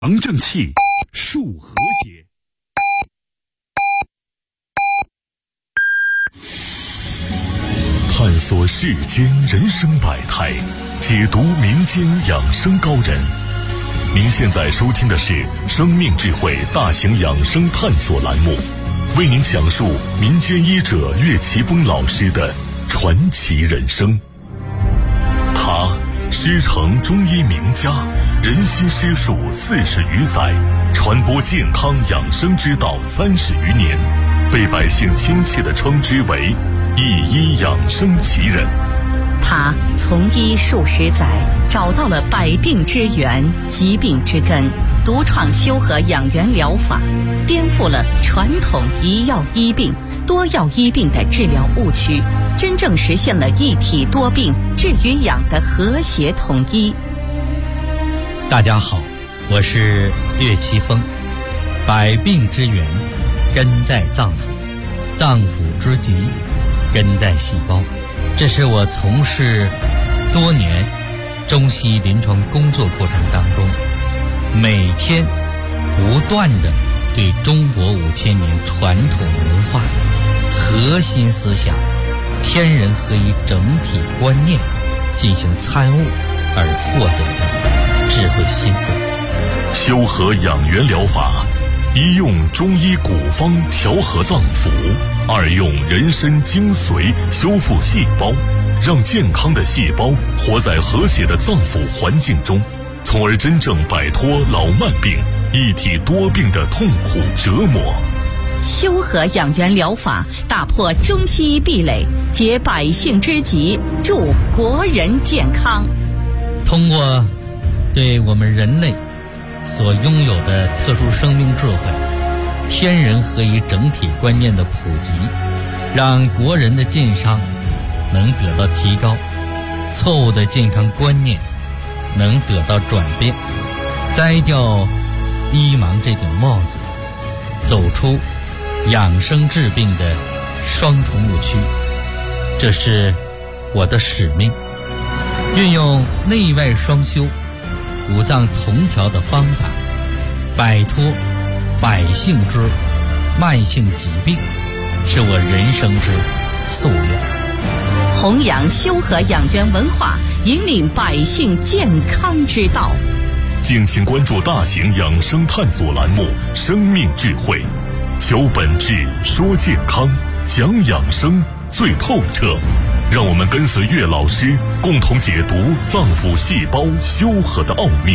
昂正气，树和谐。 探索世间人生百态，解读民间养生高人。您现在收听的是生命智慧大型养生探索栏目，为您讲述民间医者岳奇峰老师的传奇人生。他师承中医名家，人心师术40余载，传播健康养生之道30余年，被百姓亲切地称之为一医养生奇人。 他从医数十载，找到了百病之源、疾病之根，独创修和养元疗法，颠覆了传统一药医病、多药医病的治疗误区，真正实现了一体多病治与养的和谐统一。 大家好，我是岳奇峰。百病之源根在脏腑，脏腑之疾根在细胞。这是我从事多年中西医临床工作过程当中，每天不断地对中国5000年传统文化核心思想天人合一整体观念进行参悟而获得的智慧心得。 修和养元疗法，一用中医古方调和脏腑，二用人参精髓修复细胞，让健康的细胞活在和谐的脏腑环境中，从而真正摆脱老慢病、一体多病的痛苦折磨。 修和养元疗法打破中西医壁垒，解百姓之急，助国人健康。 通过对我们人类所拥有的特殊生命智慧、天人合一整体观念的普及，让国人的健康能得到提高，错误的健康观念能得到转变，摘掉医盲这顶帽子，走出养生治病的双重误区。这是我的使命，运用内外双修、五脏同调的方法，摆脱百姓之慢性疾病，是我人生之夙愿。 弘扬修和养元文化，引领百姓健康之道。 敬请关注大型养生探索栏目《生命智慧》，求本质，说健康，讲养生最透彻。让我们跟随岳老师，共同解读脏腑细胞修和的奥秘。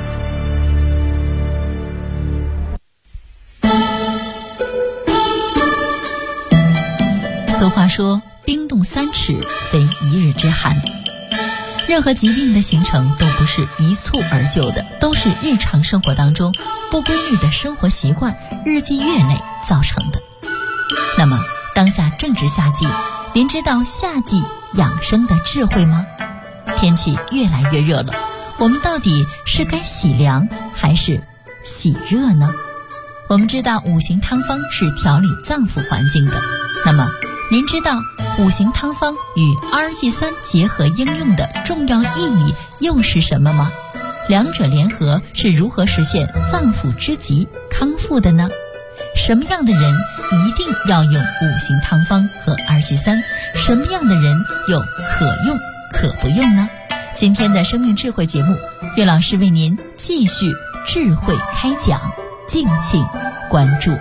俗话说，冰冻3尺非一日之寒。任何疾病的形成都不是一蹴而就的，都是日常生活当中不规律的生活习惯日积月累造成的。那么当下正值夏季，您知道夏季养生的智慧吗？天气越来越热了，我们到底是该洗凉还是洗热呢？我们知道五行汤方是调理脏腑环境的，那么您知道五行汤方与2-3结合应用的重要意义又是什么吗？两者联合是如何实现脏腑之疾康复的呢？什么样的人一定要用五行汤方和2-3？什么样的人又可用可不用呢？今天的生命智慧节目，岳老师为您继续智慧开讲，敬请关注。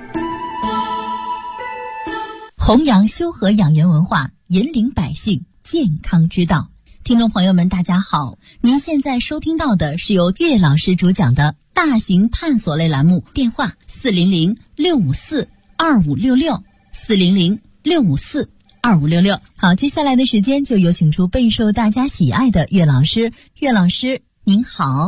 弘扬修和养元文化，引领百姓健康之道。听众朋友们大家好，您现在收听到的是由岳老师主讲的大型探索类栏目，电话400-654-2566 400-654-2566。好，接下来的时间就有请出备受大家喜爱的岳老师。岳老师您好。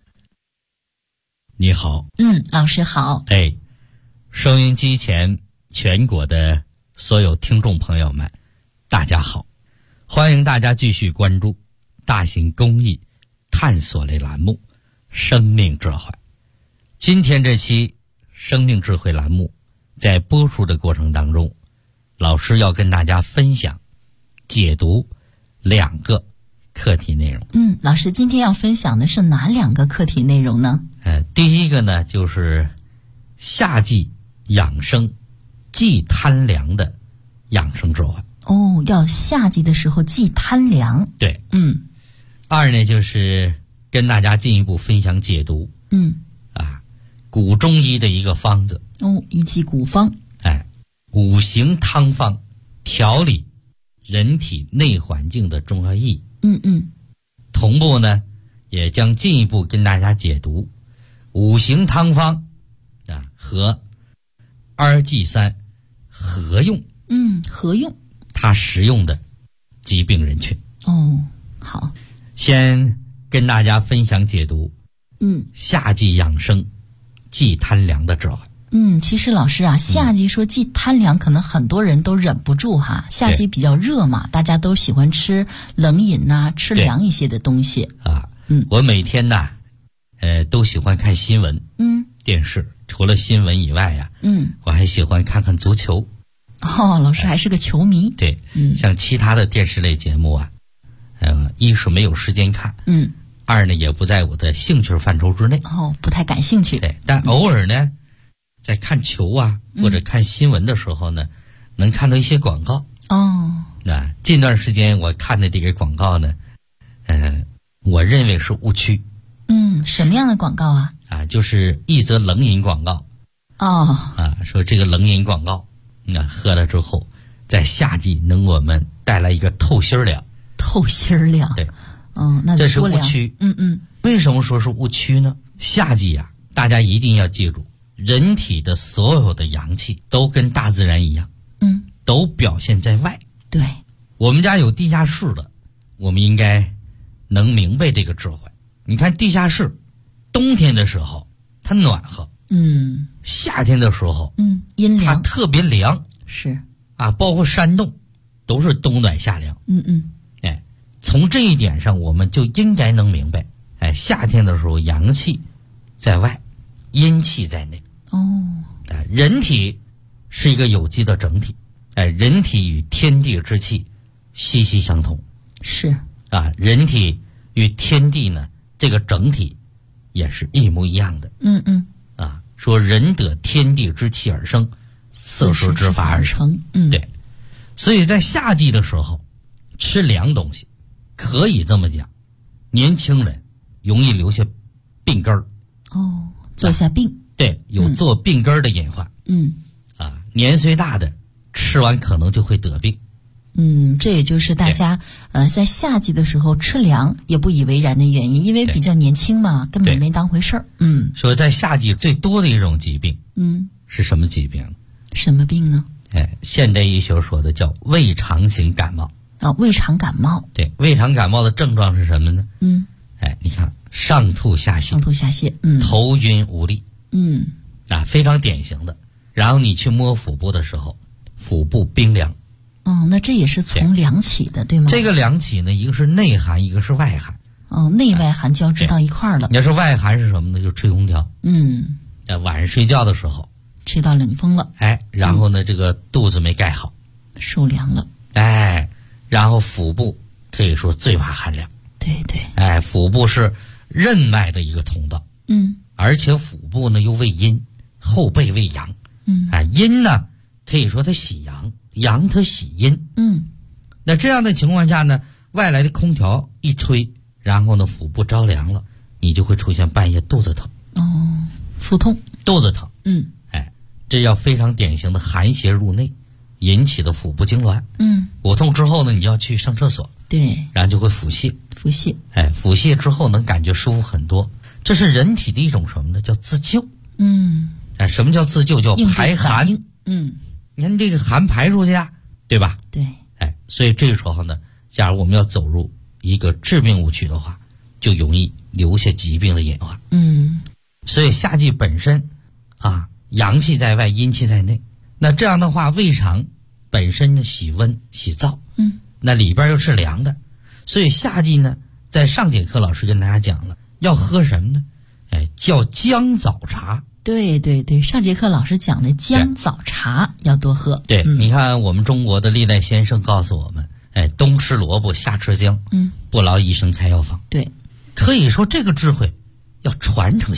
你好。 老师好。 收音机前全国的所有听众朋友们大家好，欢迎大家继续关注大型公益探索类栏目生命智慧。今天这期生命智慧栏目在播出的过程当中，老师要跟大家分享解读2个课题内容。 老师今天要分享的是哪2个课题内容呢？ 第一个呢就是夏季养生忌贪凉的养生智慧。 哦，要夏季的时候忌贪凉。 对， 二呢就是跟大家进一步分享解读，古中医的一个方子。 一剂古方。 五行汤方，调理人体内环境的重要意义。同步呢，也将进一步跟大家解读五行汤方和2G3合用。 合用。 它实用的疾病人群。 好， 先跟大家分享解读。夏季养生忌贪凉的智慧。 其实老师啊，夏季说忌贪凉，可能很多人都忍不住哈。夏季比较热嘛，大家都喜欢吃冷饮呐，吃凉一些的东西我每天呢，都喜欢看新闻，电视。除了新闻以外呀，我还喜欢看看足球。 老师还是个球迷。 对，像其他的电视类节目啊，一是没有时间看，二呢也不在我的兴趣范畴之内。 不太感兴趣。 对，但偶尔呢，在看球啊或者看新闻的时候呢，能看到一些广告。近段时间我看的这个广告呢，我认为是误区。 什么样的广告啊？ 就是一则冷饮广告。说这个冷饮广告，喝了之后，在夏季能给我们带来一个透心凉。透心凉。对。 那这是误区。为什么说是误区呢？夏季啊，大家一定要记住，人体的所有的阳气都跟大自然一样，都表现在外。 对， 我们家有地下室的，我们应该能明白这个智慧。你看地下室，冬天的时候它暖和，夏天的时候， 阴凉， 它特别凉。 是包括山洞，都是冬暖夏凉。从这一点上，我们就应该能明白，夏天的时候阳气在外，阴气在内。人体是一个有机的整体，人体与天地之气息息相通。 是人体与天地呢，这个整体也是一模一样的。说人得天地之气而生，色受之法而成。对，所以在夏季的时候吃凉东西，可以这么讲，年轻人容易留下病根儿。 做下病。 对，有做病根儿的隐患。年岁大的吃完可能就会得病。 这也就是大家在夏季的时候吃凉也不以为然的原因，因为比较年轻嘛，根本没当回事儿。 说在夏季最多的一种疾病，是什么疾病？ 什么病呢？ 现代医学说的叫胃肠型感冒。 胃肠感冒。 对，胃肠感冒的症状是什么呢？你看上吐下泻，头晕无力，非常典型的。然后你去摸腹部的时候，腹部冰凉。 那这也是从凉起的，对吗？ 这个凉起呢，一个是内寒，一个是外寒。 内外寒交织到一块儿了。 你要是外寒是什么呢？就吹空调。晚上睡觉的时候吹到冷风了。 然后呢，这个肚子没盖好， 受凉了。 然后腹部可以说最怕寒凉。 对。 腹部是任脉的一个通道。而且腹部呢又为阴，后背为阳。阴呢可以说它喜阳，阳它喜阴。那这样的情况下呢，外来的空调一吹，然后呢腹部着凉了，你就会出现半夜肚子疼。 腹痛， 肚子疼。这要非常典型的寒邪入内引起的腹部痉挛。腹痛之后呢，你就要去上厕所。 对， 然后就会腹泻。腹泻之后能感觉舒服很多。这是人体的一种什么呢？叫自救。什么叫自救？叫排寒。你看这个寒排出去啊，对吧？ 对。 所以这个时候呢，假如我们要走入一个致命误区的话，就容易留下疾病的隐患。所以夏季本身阳气在外，阴气在内。那这样的话，胃肠本身呢喜温喜燥，那里边又是凉的，所以夏季呢，在上节课老师跟大家讲了，要喝什么呢？叫姜枣茶。 对，上节课老师讲的姜枣茶要多喝。 对，你看我们中国的历代先生告诉我们，冬吃萝卜夏吃姜，不劳医生开药方。 对， 可以说这个智慧要传承下去。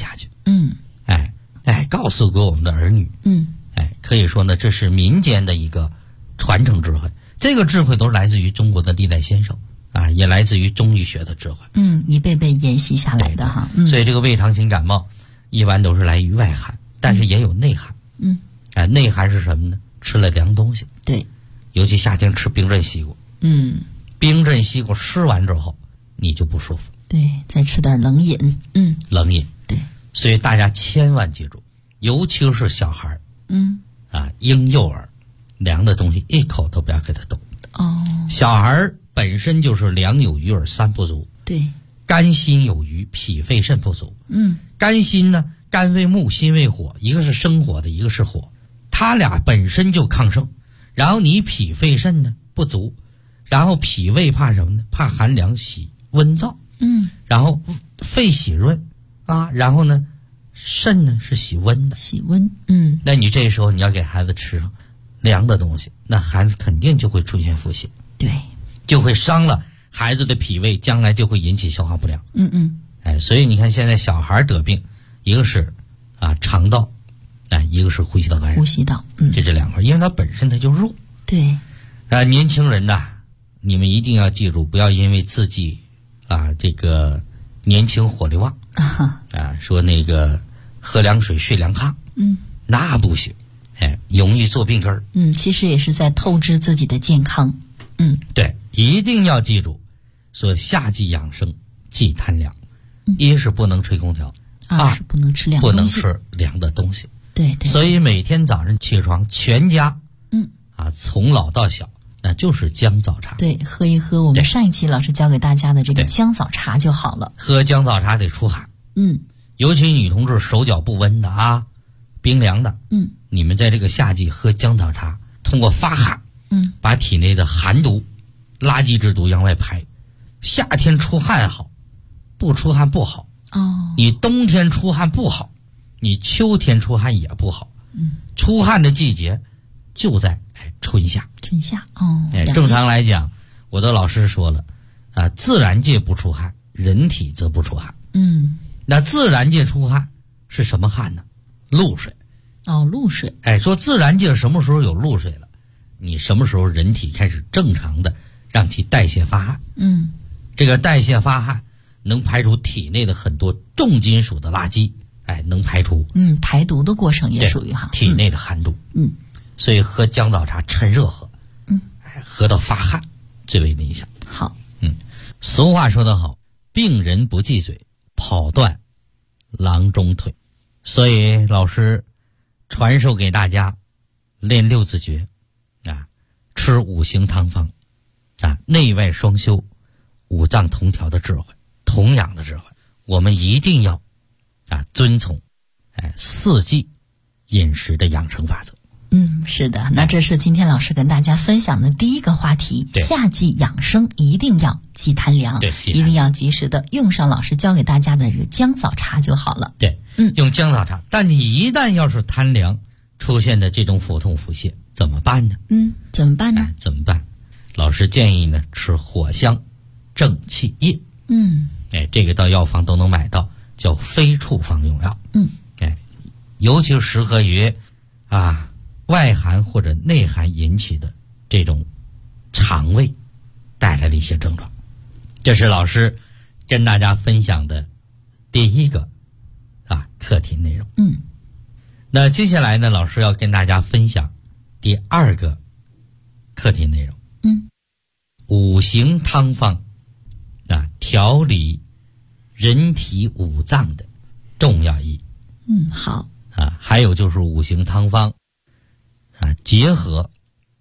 告诉给我们的儿女。可以说呢，这是民间的一个传承智慧。这个智慧都是来自于中国的历代先生也来自于中医学的智慧。 一辈辈沿袭下来的哈。 所以这个胃肠型感冒一般都是来于外寒，但是也有内寒。内寒是什么呢？吃了凉东西。 对， 尤其夏天吃冰镇西瓜。冰镇西瓜吃完之后你就不舒服。 对，再吃点冷饮。 冷饮。 对， 所以大家千万记住，尤其是小孩婴幼儿，凉的东西一口都不要给他动。小孩本身就是凉有余而三不足。 对， 肝心有余，脾肺肾不足。肝心呢，肝为木，心为火，一个是生火的，一个是火，他俩本身就亢盛。然后你脾肺肾呢不足，然后脾胃怕什么呢？怕寒凉，喜温燥。然后肺喜润然后呢肾呢是喜温的。 喜温。 那你这时候你要给孩子吃凉的东西，那孩子肯定就会出现腹泻。 对， 就会伤了孩子的脾胃，将来就会引起消化不良。所以你看现在小孩得病，一个是肠道，一个是呼吸道感染。 呼吸道。 这两块，因为它本身它就弱。 对。 年轻人你们一定要记住，不要因为自己这个年轻火力旺说那个喝凉水睡凉炕，那不行，容易做病根儿。 其实也是在透支自己的健康。 对，一定要记住，说夏季养生忌贪凉。一是不能吹空调， 二是不能吃凉东西， 不能吃凉的东西。 对。 所以每天早上起床，全家从老到小，那就是姜枣茶。 对，喝一喝我们上一期老师教给大家的这个姜枣茶就好了。 喝姜枣茶得出汗。尤其女同志手脚不温的冰凉的，你们在这个夏季喝姜枣茶，通过发汗，把体内的寒毒、垃圾之毒向外排。夏天出汗好，不出汗不好。你冬天出汗不好，你秋天出汗也不好。出汗的季节就在春夏。正常来讲，我的老师说了自然界不出汗，人体则不出汗。那自然界出汗是什么汗呢？露水。 露水。 说自然界什么时候有露水了，你什么时候人体开始正常的让其代谢发汗。这个代谢发汗能排除体内的很多重金属的垃圾，能排除。 排毒的过程也属于体内的寒毒。所以喝姜枣茶趁热喝。喝到发汗最为理想。 好。 俗话说得好，病人不忌嘴，跑断郎中腿。所以老师传授给大家练六字诀吃五行汤方内外双修，五脏同调的智慧，同养的智慧，我们一定要遵从四季饮食的养生法则。 是的，那这是今天老师跟大家分享的第一个话题，夏季养生一定要忌贪凉，一定要及时的用上老师教给大家的这个姜枣茶就好了。 对，用姜枣茶。但你一旦要是贪凉出现的这种腹痛腹泻怎么办呢？ 怎么办呢？ 怎么办？老师建议呢吃藿香正气液。这个到药房都能买到，叫非处方用药。尤其适合于外寒或者内寒引起的这种肠胃带来的一些症状。这是老师跟大家分享的第一个课题内容。那接下来呢，老师要跟大家分享第二个课题内容。五行汤方调理人体五脏的重要意义。 好。 还有就是五行汤方结合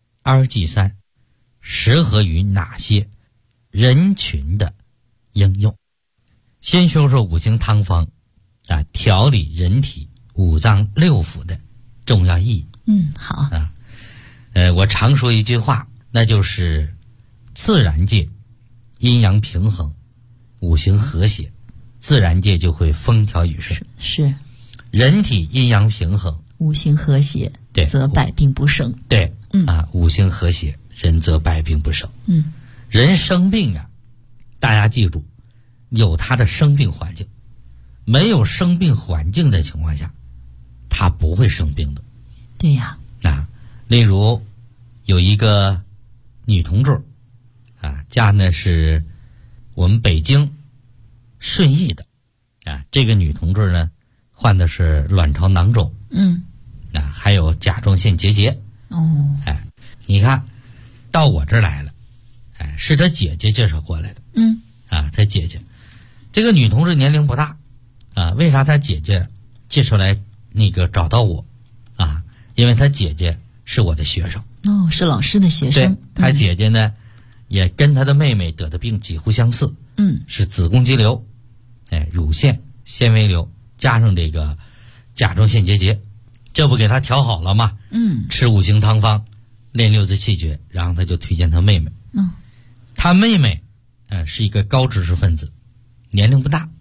2G3适合于哪些人群的应用。先说说五行汤方调理人体五脏六腑的重要意义。 好。 我常说一句话，那就是自然界阴阳平衡，五行和谐，自然界就会风调雨顺。 是。 人体阴阳平衡， 五行和谐，则百病不生。 对。五行和谐，人则百病不生。人生病大家记住，有他的生病环境， 没有生病环境的情况下，他不会生病的。 对呀。 例如有一个女同志家呢是我们北京顺义的这个女同志呢患的是卵巢囊肿，还有甲状腺结节。你看到我这儿来了，是她姐姐介绍过来的。她姐姐这个女同志年龄不大为啥她姐姐介绍来找到我因为她姐姐是我的学生。 是老师的学生。 对，她姐姐呢也跟她的妹妹得的病几乎相似。是子宫肌瘤，乳腺纤维瘤加上这个甲状腺结节，这不给她调好了吗？吃五行汤方，练六字气诀，然后她就推荐她妹妹。她妹妹是一个高知识分子，年龄不大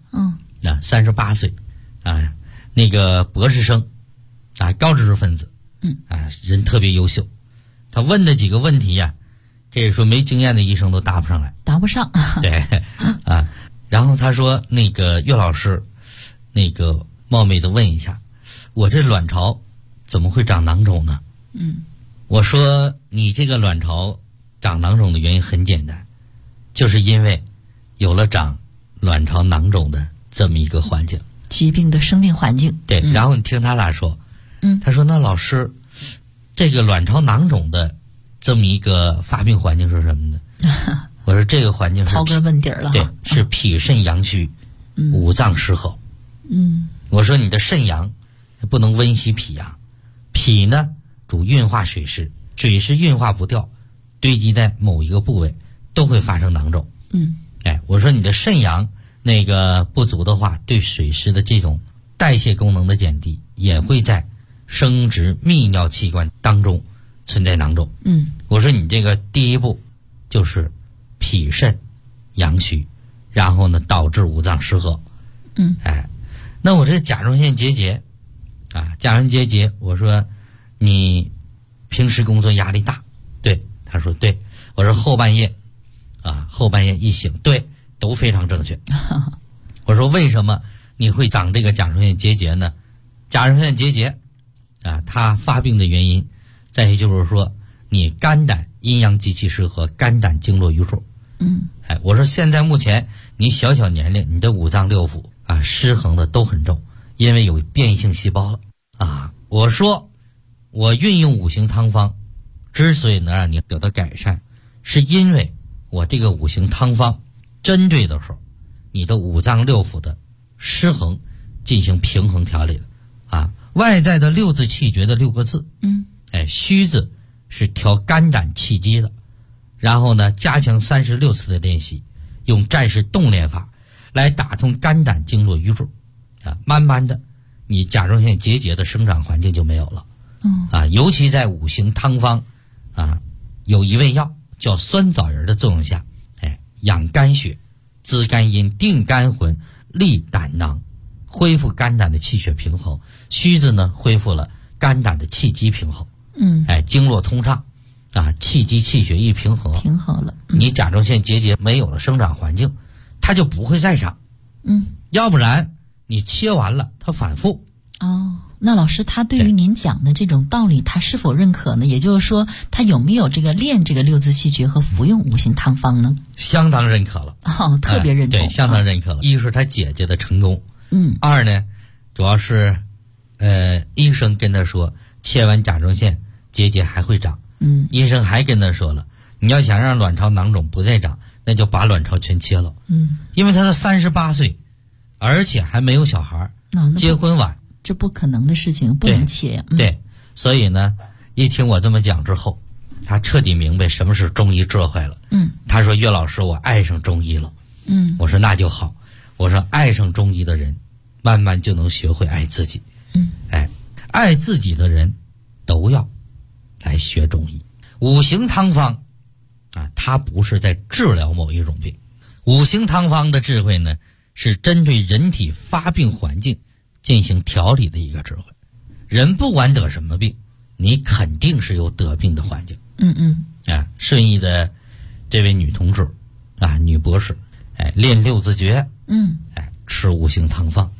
，38岁那个博士生高知识分子，人特别优秀。他问的几个问题这说没经验的医生都答不上来， 答不上。 对然后他说那个岳老师，冒昧的问一下，我这卵巢怎么会长囊肿呢？我说你这个卵巢长囊肿的原因很简单，就是因为有了长卵巢囊肿的这么一个环境， 疾病的生命环境。 对，然后你听他俩说，他说那老师，这个卵巢囊肿的这么一个发病环境是什么呢？我说这个环境是刨根问底了。 对，是脾肾阳虚，五脏失衡。我说你的肾阳不能温习脾阳，脾呢主运化水湿，水湿运化不掉，堆积在某一个部位都会发生囊肿。我说你的肾阳不足的话，对水湿的这种代谢功能的减低，也会在生殖泌尿器官当中存在囊肿。我说你这个第一步就是脾肾阳虚，然后呢导致五脏失衡。那我这甲状腺结节甲状腺结节，我说你平时工作压力大？对，他说对。我说后半夜一醒，对，都非常正确。我说为什么你会长这个甲状腺结节呢？甲状腺结节它发病的原因在于就是说你肝胆阴阳极其失和，肝胆经络瘀数。我说现在目前你小年龄，你的五脏六腑失衡的都很重，因为有变异性细胞了我说我运用五行汤方之所以能让你得到改善，是因为我这个五行汤方针对的时候，你的五脏六腑的失衡进行平衡调理的外在的六字气诀的6个字，虚字是调肝胆气机的，然后呢加强36次的练习，用战士动练法来打通肝胆经络瘀数慢慢的你甲状腺结节的生长环境就没有了。尤其在五行汤方有一味药叫酸枣仁的作用下，养肝血，滋肝阴，定肝魂，利胆囊，恢复肝胆的气血平衡。虚字呢恢复了肝胆的气机平衡。经络通畅气机气血一平衡了， 你甲状腺结节没有了生长环境，它就不会再长。要不然你切完了它反复。 那老师他对于您讲的这种道理他是否认可呢？也就是说他有没有练这个六字气诀和服用五行汤方呢？ 相当认可了。 特别认同。 对，相当认可了。一是他姐姐的成功，二呢主要是医生跟他说切完甲状腺结节还会长。医生还跟他说了，你要想让卵巢囊肿不再长，那就把卵巢全切了。因为他是38岁，而且还没有小孩，结婚晚， 这不可能的事情，不能切呀。 对，所以呢一听我这么讲之后，他彻底明白什么是中医智慧了。他说岳老师，我爱上中医了。我说那就好。我说爱上中医的人慢慢就能学会爱自己。爱自己的人都要来学中医。五行汤方它不是在治疗某一种病，五行汤方的智慧呢是针对人体发病环境进行调理的一个智慧。人不管得什么病，你肯定是有得病的环境。顺义的这位女同志女博士练六字诀，吃五行汤方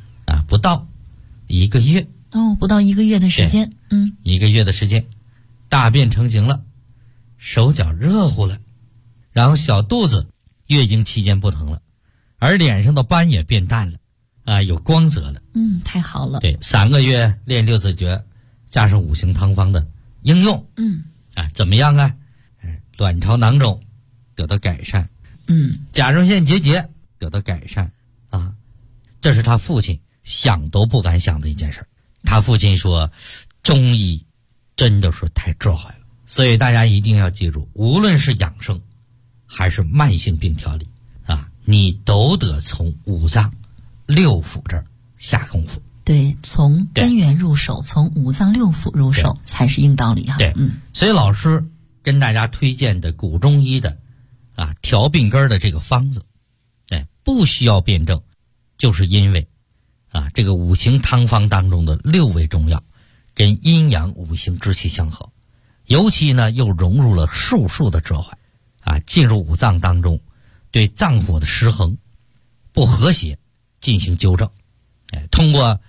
不到1个月。 不到1个月的时间。 1个月的时间，大便成型了，手脚热乎了，然后小肚子月经期间不疼了，而脸上的斑也变淡了，有光泽了。 太好了。 对，3个月练六字诀，加上五行汤方的应用，怎么样啊？卵巢囊肿得到改善，甲状腺结节得到改善啊，这是他父亲想都不敢想的一件事。他父亲说，中医真的是太智慧了。所以大家一定要记住，无论是养生还是慢性病调理你都得从五脏六腑这儿下功夫。 对，从根源入手，从五脏六腑入手才是硬道理哈。 对，所以老师跟大家推荐的古中医的调病根的这个方子，不需要辩证，就是因为这个五行汤方当中的6味中药跟阴阳五行之气相合，尤其呢又融入了术数的智慧进入五脏当中，对脏腑的失衡不和谐进行纠正。通过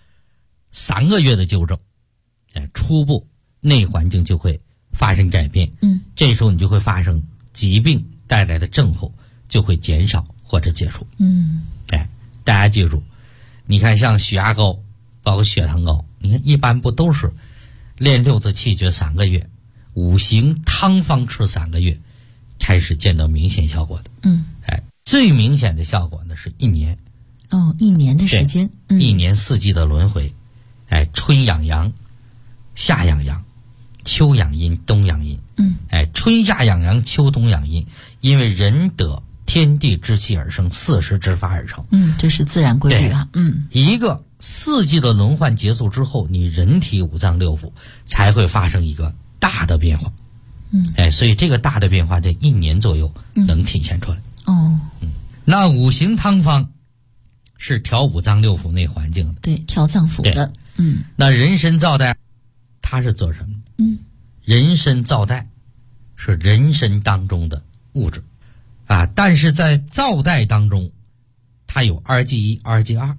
3个月的纠正，初步内环境就会发生改变。这时候你就会发生疾病带来的症候就会减少或者解除。大家记住，你看像血压高包括血糖高，你看一般不都是练六字气诀3个月，五行汤方吃3个月开始见到明显效果的。最明显的效果呢是1年。 1年的时间。 1年4季的轮回，春养阳，夏养阳，秋养阴，冬养阴。春夏养阳，秋冬养阴，因为人得天地之气而生，4时之法而成。 这是自然规律一个4季的轮换结束之后，你人体五脏六腑才会发生一个大的变化。所以这个大的变化在1年左右能体现出来。那五行汤方是调五脏六腑内环境的， 对，调脏腑的。 那人参皂苷它是做什么的？人参皂苷是人参当中的物质但是在皂苷当中它有2G1 2G2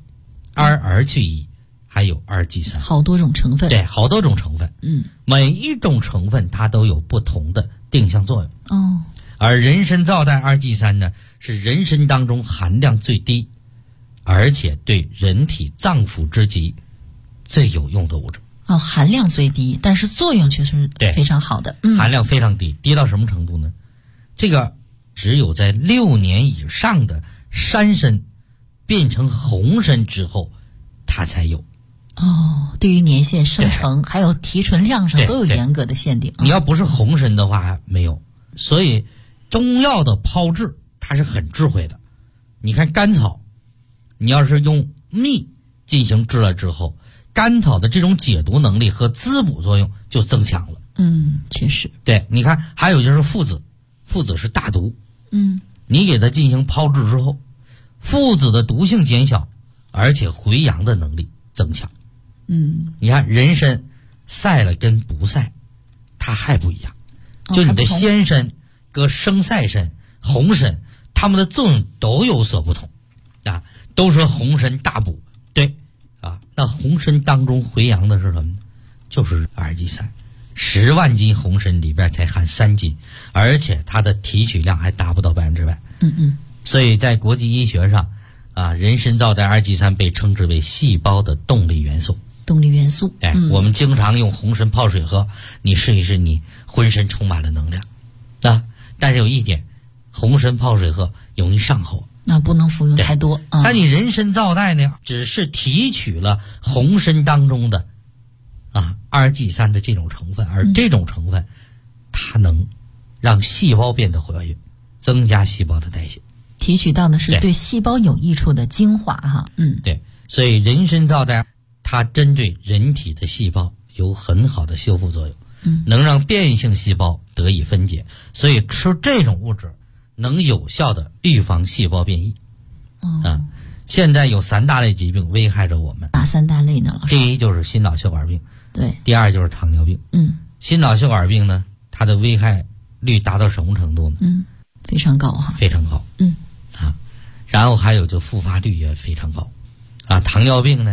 2去1，还有2G3， 好多种成分。 对，好多种成分。每一种成分它都有不同的定向作用。而人参皂苷2G3呢，是人参当中含量最低，而且对人体脏腑之疾最有用的物质。 含量最低，但是作用却是非常好的。 含量非常低，低到什么程度呢？这个只有在6年以上的山参变成红参之后，它才有。 对于年限、生成还有提纯量上都有严格的限定。 你要不是红参的话没有。所以中药的炮制它是很智慧的。你看甘草，你要是用蜜进行制了之后，甘草的这种解毒能力和滋补作用就增强了。 确实。 对，你看还有就是附子，附子是大毒。你给它进行炮制之后，附子的毒性减小，而且回阳的能力增强。你看人参晒了跟不晒它还不一样。就你的鲜参和生晒参、红参，它们的作用都有所不同都说红参大补，对那红参当中回阳的是什么呢？就是2G3，10万斤红参里边才含3斤，而且它的提取量还达不到100%。所以在国际医学上人参皂苷2G3被称之为细胞的动力元素。我们经常用红参泡水喝，你试一试，你浑身充满了能量但是有一点，红参泡水喝容易上火， 不能服用太多。 但你人参皂苷呢，只是提取了红参当中的2G3的这种成分，而这种成分它能让细胞变得活跃，增加细胞的代谢， 提取到的是对细胞有益处的精华对，所以人参皂苷它针对人体的细胞有很好的修复作用，能让变异性细胞得以分解，所以吃这种物质能有效的预防细胞变异。现在有3大类疾病危害着我们。 哪3大类呢，老师？ 第一就是心脑血管病， 对。 第二就是糖尿病。心脑血管病呢，它的危害率达到什么程度呢？ 非常高非常高。然后还有就复发率也非常高。糖尿病呢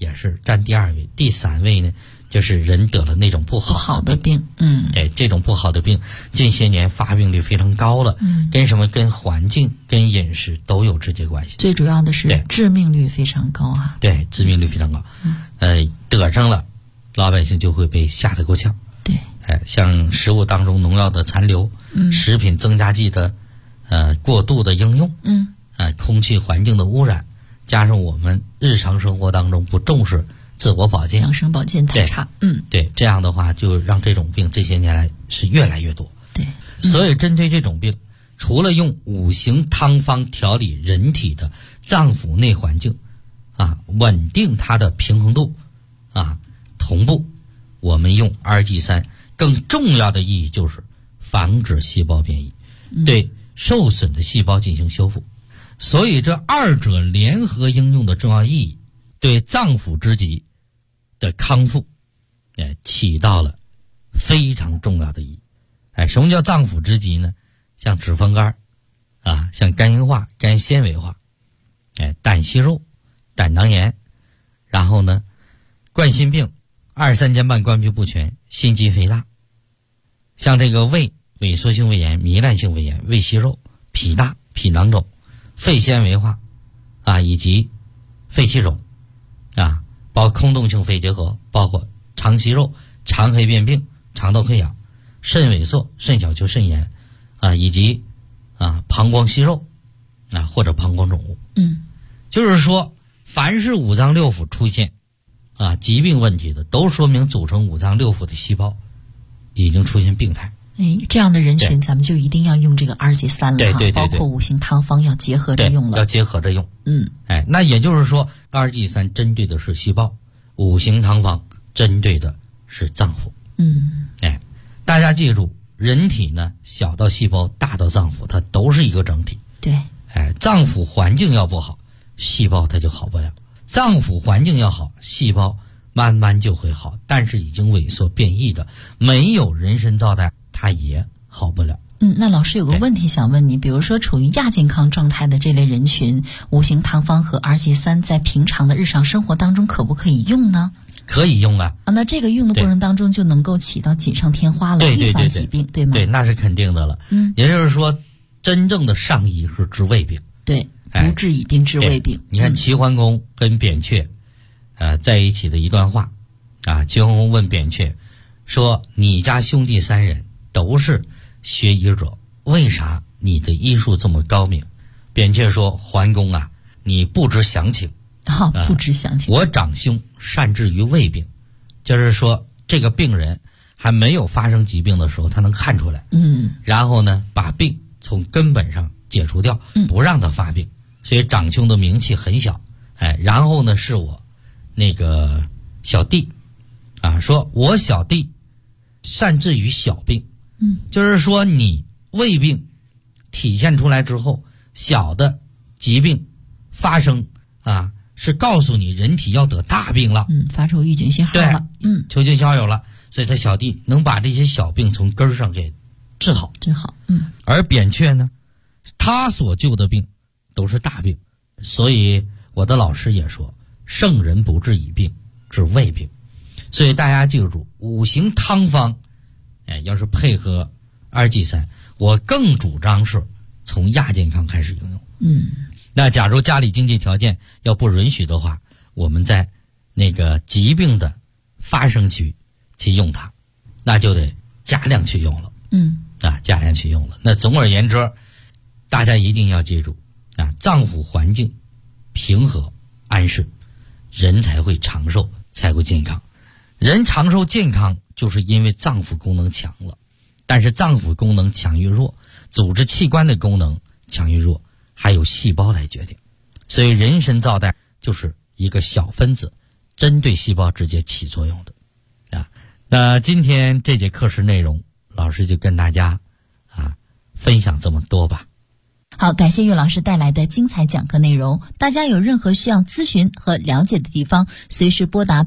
也是占第2位，第3位呢就是人得了那种不好的病。这种不好的病近些年发病率非常高了，跟什么？跟环境、跟饮食都有直接关系。 最主要的是致命率非常高啊。 对，致命率非常高。得上了，老百姓就会被吓得够呛。 对， 像食物当中农药的残留，食品增加剂的过度的应用，空气环境的污染，加上我们日常生活当中不重视自我保健， 养生保健太差。 对，这样的话就让这种病这些年来是越来越多。 对， 所以针对这种病，除了用5行汤方调理人体的脏腑内环境，稳定它的平衡度，同步，我们用2G3更重要的意义就是防止细胞变异，对受损的细胞进行修复。所以这2者联合应用的重要意义，对脏腑之疾的康复起到了非常重要的意义。什么叫脏腑之疾呢？像脂肪肝像肝硬化、肝纤维化，胆息肉、胆囊炎，然后呢冠心病、23间半关闭不全、心肌肥大，像这个胃萎缩性胃炎、糜烂性胃炎、胃息肉、脾大、脾囊肿、肺纤维化以及肺气肿包括空洞性肺结核，包括肠息肉、肠黑变病、肠道溃疡、肾萎缩、肾小球肾炎以及膀胱息肉或者膀胱肿物。就是说凡是五脏六腑出现疾病问题的，都说明组成五脏六腑的细胞已经出现病态。 这样的人群咱们就一定要用这个2G3了。对，包括5行汤方要结合着用了。 要结合着用。那也就是说2G3针对的是细胞，5行汤方针对的是脏腑。大家记住，人体呢小到细胞，大到脏腑，它都是一个整体。 对， 脏腑环境要不好，细胞它就好不了；脏腑环境要好，细胞慢慢就会好。但是已经萎缩变异的，没有人参皂苷，它也好不了。 那老师有个问题想问你，比如说处于亚健康状态的这类人群，5行汤方和2G3在平常的日常生活当中可不可以用呢？ 可以用那这个用的过程当中就能够起到锦上添花了，预防疾病，对吗？ 对，那是肯定的了。也就是说，真正的上医是治胃病， 对，不治已病治胃病。 你看齐桓公跟扁鹊在一起的一段话齐桓公问扁鹊说：“你家兄弟3人都是学医者，为啥你的医术这么高明？”扁鹊说：“桓公你不知详情。” 不知详情。 我长兄善治于胃病，就是说这个病人还没有发生疾病的时候，他能看出来，然后呢把病从根本上解除掉，不让他发病。所以长兄的名气很小。然后呢是我那个小弟说我小弟善治于小病，就是说你胃病体现出来之后，小的疾病发生是告诉你人体要得大病了， 发出预警信号了， 求救信号有了，所以他小弟能把这些小病从根儿上给治好。而扁鹊呢，他所救的病都是大病，所以我的老师也说，圣人不治已病，治胃病。所以大家记住，5行汤方，要是配合2G3，我更主张是从亚健康开始应用。那假如家里经济条件要不允许的话，我们在那个疾病的发生区去用它，那就得加量去用了。加量去用了。那总而言之，大家一定要记住脏腑环境平和安顺，人才会长寿，才会健康。人长寿健康，就是因为脏腑功能强了。但是脏腑功能强与弱，组织器官的功能强与弱，还有细胞来决定。所以人参皂苷就是一个小分子，针对细胞直接起作用的。那今天这节课时内容，老师就跟大家分享这么多吧。 好，感谢岳老师带来的精彩讲课内容。大家有任何需要咨询和了解的地方，随时拨打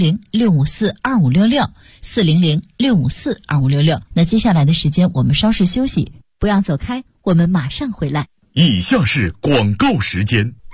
400-654-2566，400-654-2566。那接下来的时间我们稍事休息，不要走开，我们马上回来。 以下是广告时间。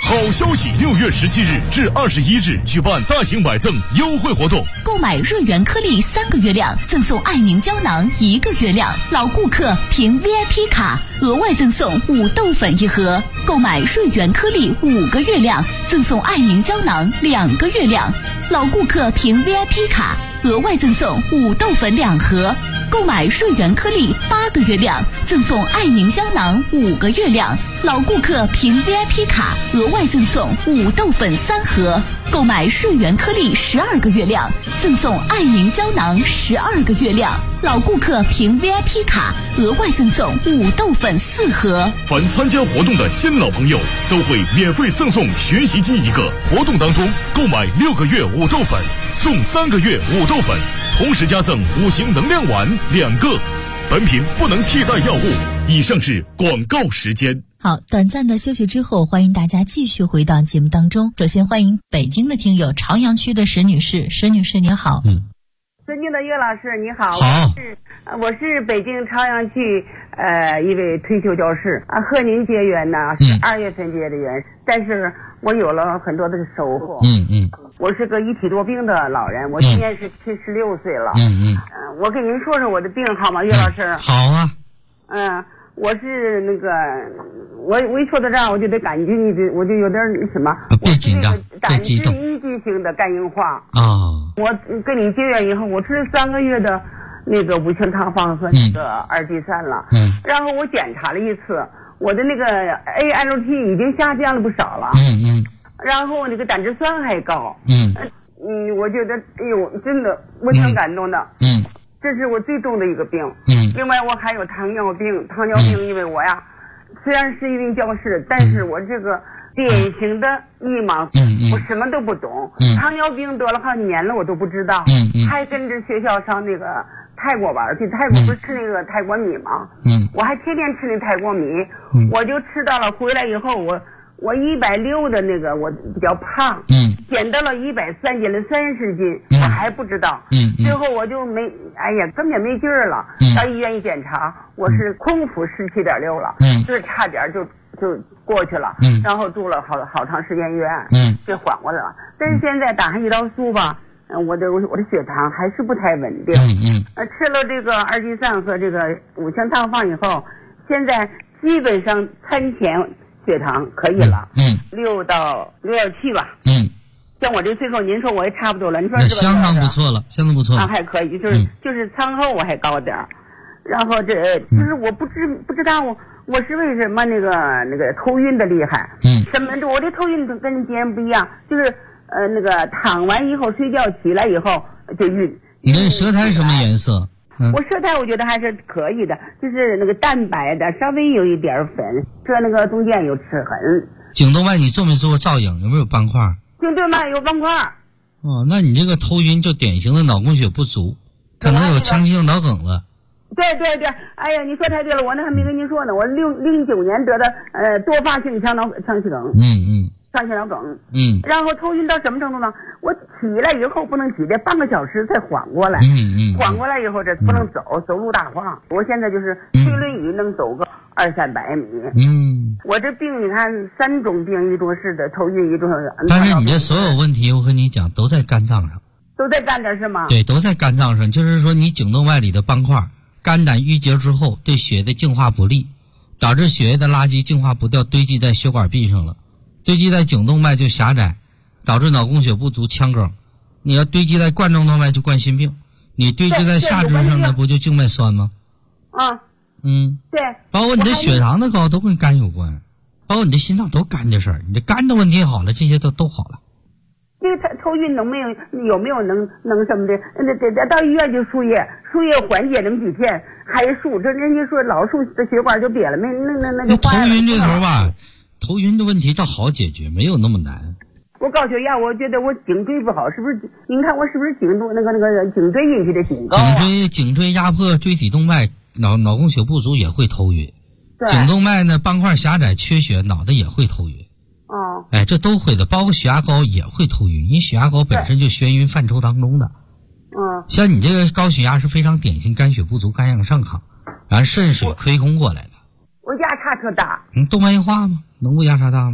好消息！6月17日至21日举办大型买赠优惠活动， 购买润源颗粒3个月量赠送爱凝胶囊1个月量，老顾客凭 VIP 卡额外赠送5豆粉1盒，购买润源颗粒5个月量赠送爱凝胶囊2个月量，老顾客凭 VIP 卡额外赠送5豆粉2盒，购买润源颗粒8个月量赠送爱凝胶囊5个月量，老顾客凭 VIP 卡额外赠送5豆粉3盒，购买润源颗粒12个月量赠送爱凝胶囊12个月量，老顾客凭 VIP 卡额外赠送5豆粉4盒。 凡参加活动的新老朋友都会免费赠送学习机1个，活动当中购买6个月5豆粉送3个月5豆粉，同时加赠5行能量丸2个。本品不能替代药物。以上是广告时间。 好，短暂的休息之后，欢迎大家继续回到节目当中。首先欢迎北京的听友朝阳区的石女士，石女士你好。 尊敬的岳老师你好。 好， 我是北京朝阳区一位退休教师啊，和您结缘呢是2月份结的缘，但是我有了很多的收获。我是个一体多病的老人，我今年是76岁了。我给您说说我的病好吗，岳老师？ 好啊。 我是那个，我一说到这儿，我就得感激你，我就有点什么， 别紧张， 胆汁一级性的肝硬化啊。 我跟你结缘以后，我吃了3个月的那个五行汤方和那个2G3了。然后我检查了一次，我的那个 ALT 已经下降了不少了。然后那个胆汁酸还高。我觉得，哎呦，真的，我挺感动的。这是我最重的一个病。另外我还有糖尿病，因为我呀，虽然是一名教师，但是我这个典型的迷茫，我什么都不懂。糖尿病得了好几年了，我都不知道。还跟着学校上那个泰国玩去，泰国不是吃那个泰国米吗？我还天天吃那泰国米，我就吃到了，回来以后我160的那个我比较胖，减到了130斤了30斤，我还不知道。最后我就根本没劲儿了。到医院一检查，我是空腹17.6了，就是差点就过去了。然后住了好长时间医院，就缓过来了。但是现在打上胰岛素吧，我的血糖还是不太稳定。吃了这个2G3和这个五行汤方以后，现在基本上餐前血糖可以了，6到6.7吧。像我这岁数，您说我也差不多了，你说是吧？ 相当不错了，相当不错了。 还可以，就是餐后我还高点儿。然后就是我不知道我是为什么那个头晕的厉害。什么？我的头晕跟别人不一样，就是那个躺完以后睡觉起来以后就晕。 你的舌苔什么颜色？ 我舌苔我觉得还是可以的，就是那个淡白的，稍微有一点粉，这那个中间有齿痕。 颈动脉你做没做过造影？有没有斑块？ 颈动脉有斑块。 那你这个头晕就典型的脑供血不足，可能有腔性脑梗了。 对，哎呀，你说太对了，我那还没跟您说呢，我09年得的多发性腔气梗。上血脑梗。然后头晕到什么程度呢？我起来以后不能起来半个小时才缓过来。缓过来以后这不能走路大晃。我现在就是推轮椅能走个200-300米。我这病你看3种病，一种是的头晕，一种是。 但是你这所有问题，我和你讲都在肝脏上。 都在肝脏是吗？ 对，都在肝脏上。就是说你颈动脉里的斑块，肝胆郁结之后对血液的净化不利，导致血液的垃圾净化不掉，堆积在血管壁上了。堆积在颈动脉就狭窄，导致脑供血不足、腔梗。你要堆积在冠状动脉就冠心病，你堆积在下肢上那不就静脉酸吗？对。包括你的血糖的高都跟肝有关，包括你的心脏都肝的事儿。你这肝的问题好了，这些都好了。 这个头晕有没有能什么的？得到医院就输液缓解那么几天，还输这人家说老输这血管就瘪了，那就坏了。 头晕这头吧。头晕的问题倒好解决，没有那么难。 我高血压，我觉得我颈椎不好，是不是？您看我是不是颈椎引起的警告？ 颈椎压迫椎体动脉，脑供血不足也会头晕。 对。 颈动脉呢斑块狭窄缺血，脑袋也会头晕。这都会的，包括血压高也会头晕，因为血压高本身就眩晕范畴当中的。像你这个高血压是非常典型肝血不足、肝阳上亢，然后肾水亏空过来的。 我压差特大。 动脉硬化吗？能不压差大吗？ 对，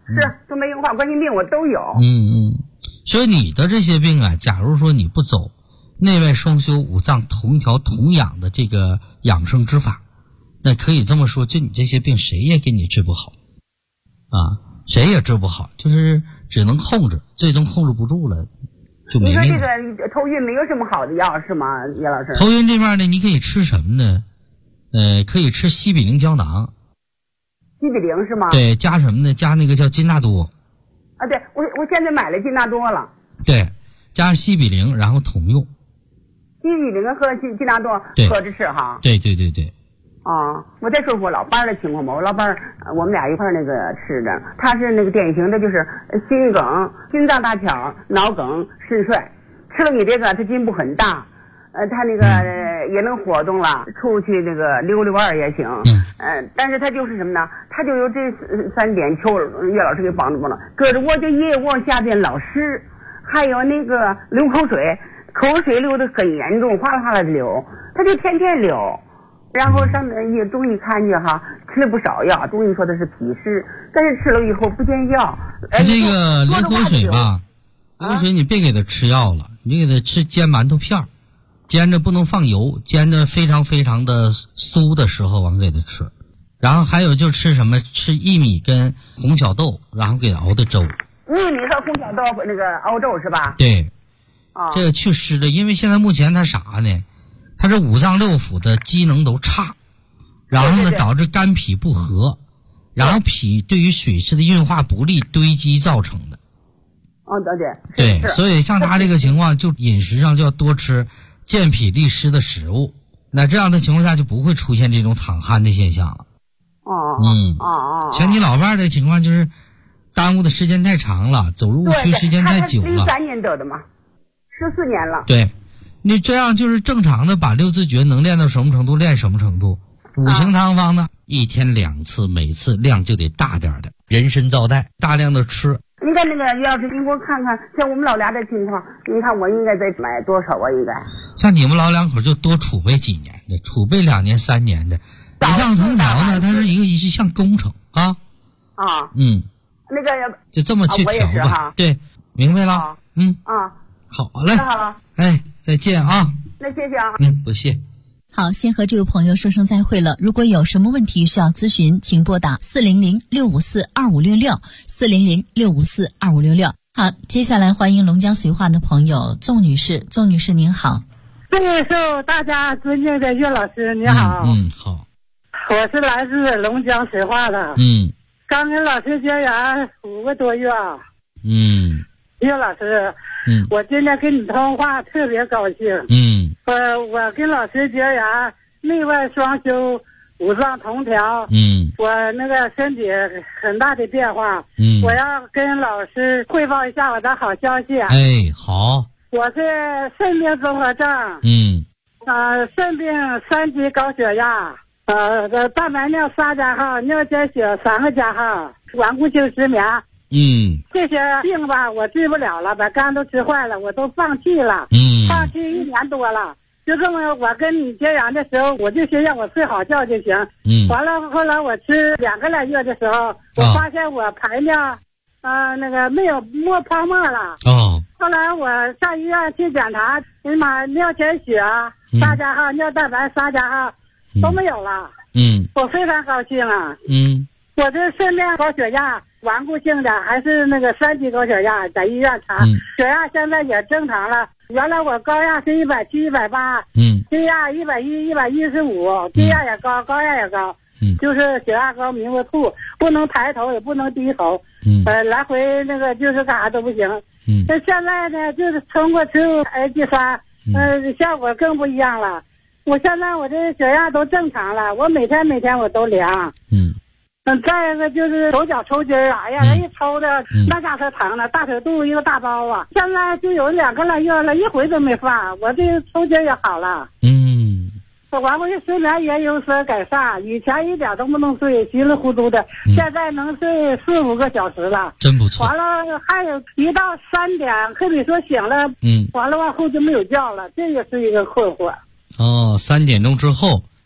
是动脉硬化、冠心病我都有。 所以你的这些病啊，假如说你不走内外双修、五脏同调同养的这个养生之法，那可以这么说，就你这些病谁也给你治不好啊，谁也治不好，就是只能控制，最终控制不住了就没命了。 你说这个头晕没有什么好的药是吗，叶老师？ 头晕这面呢，你可以吃什么呢？可以吃西比灵胶囊。 西比灵是吗？ 对，加什么呢？加那个叫金纳多。 啊，对，我现在买了金纳多了。 对，加上西比灵，然后统用。 西比灵和金纳多合着吃哈。 对。 我再说说我老伴儿的情况吧。我老伴儿，我们俩一块儿那个吃的，他是那个典型的就是心梗、心脏搭桥、脑梗、肾衰。吃了你这个，他进步很大。他那个也能活动了，出去那个溜溜弯也行。但是他就是什么呢？他就有这3点，求岳老师给帮助了。搁着我就腋窝下边老湿，还有那个流口水，口水流得很严重，哗啦哗啦的流，他就天天流。然后上中医看去哈，吃了不少药，中医说的是脾湿，但是吃了以后不见效。 这个流口水吧，流口水你别给他吃药了，你给他吃煎馒头片儿。煎着不能放油，煎着非常非常的酥的时候往给他吃。然后还有就吃什么？吃薏米跟红小豆，然后给他熬的粥。 薏米和红小豆那个熬粥是吧？ 对。这个祛湿的，因为现在目前他啥呢？他这五脏六腑的机能都差，然后呢导致肝脾不和，然后脾对于水湿的运化不利堆积造成的。 对， 所以像他这个情况，就饮食上就要多吃健脾利湿的食物，那这样的情况下就不会出现这种淌汗的现象了。像你老伴儿的情况就是耽误的时间太长了，走入误区时间太久了。 03年得的嘛，14年了。 对，你这样就是正常的把6字诀能练到什么程度练什么程度。五行汤方呢，1天2次，每次量就得大点的，人参皂苷大量的吃。 你看那个岳老师，你给我看看，像我们老俩的情况，你看我应该再买多少啊？应该像你们老两口就多储备几年的，储备2年3年的。五脏同调呢，它是一项工程啊。 那个就这么去调吧。对，明白了。好嘞。 好了。 再见啊。 那谢谢啊。 不谢。 好，先和这位朋友说声再会了。如果有什么问题需要咨询，请拨打400-654-2566，400-654-2566。好，接下来欢迎龙江绥化的朋友宋女士。宋女士您好。 受大家尊敬的岳老师你好。 好。 我是来自龙江绥化的。刚跟老师结缘5个多月。岳老师，我今天跟你通话特别高兴。我跟老师结缘，内外双修，五脏同调。我那个身体很大的变化。我要跟老师汇报一下我的好消息。 好。 我是肾病综合症。肾病3级高血压，蛋白尿3加号，尿结血3个加号，顽固性失眠。这些病吧我治不了了，把肝都吃坏了，我都放弃了。放弃1年多了。就这么我跟你结缘的时候，我就寻思我睡好觉就行。完了后来我吃2个来月的时候，我发现我排尿那个没有泡沫了。后来我上医院去检查，尿结血3加号，尿蛋白3加号都没有了。我非常高兴啊。我这肾病高血压顽固性的，还是那个3级高血压，在医院查，血压现在也正常了。原来我高压是170、180，低压110、115，低压也高，高压也高，就是血压高迷糊吐，不能抬头也不能低头，来回那个就是干啥都不行。这现在呢，就是通过吃AG3，效果更不一样了。我现在我这血压都正常了，我每天我都量。再一个就是手脚抽筋儿，哎呀，一抽的那家伙疼了，大腿肚一个大包啊！现在就有2个来月了，一回都没犯，我这抽筋也好了。我完过去睡眠也有所改善，以前一点都不能睡，稀里糊涂的，现在能睡4、5个小时了， 真不错。 完了还有一到3点，可比说醒了，完了往后就没有觉了，这也是一个困惑。 3点钟之后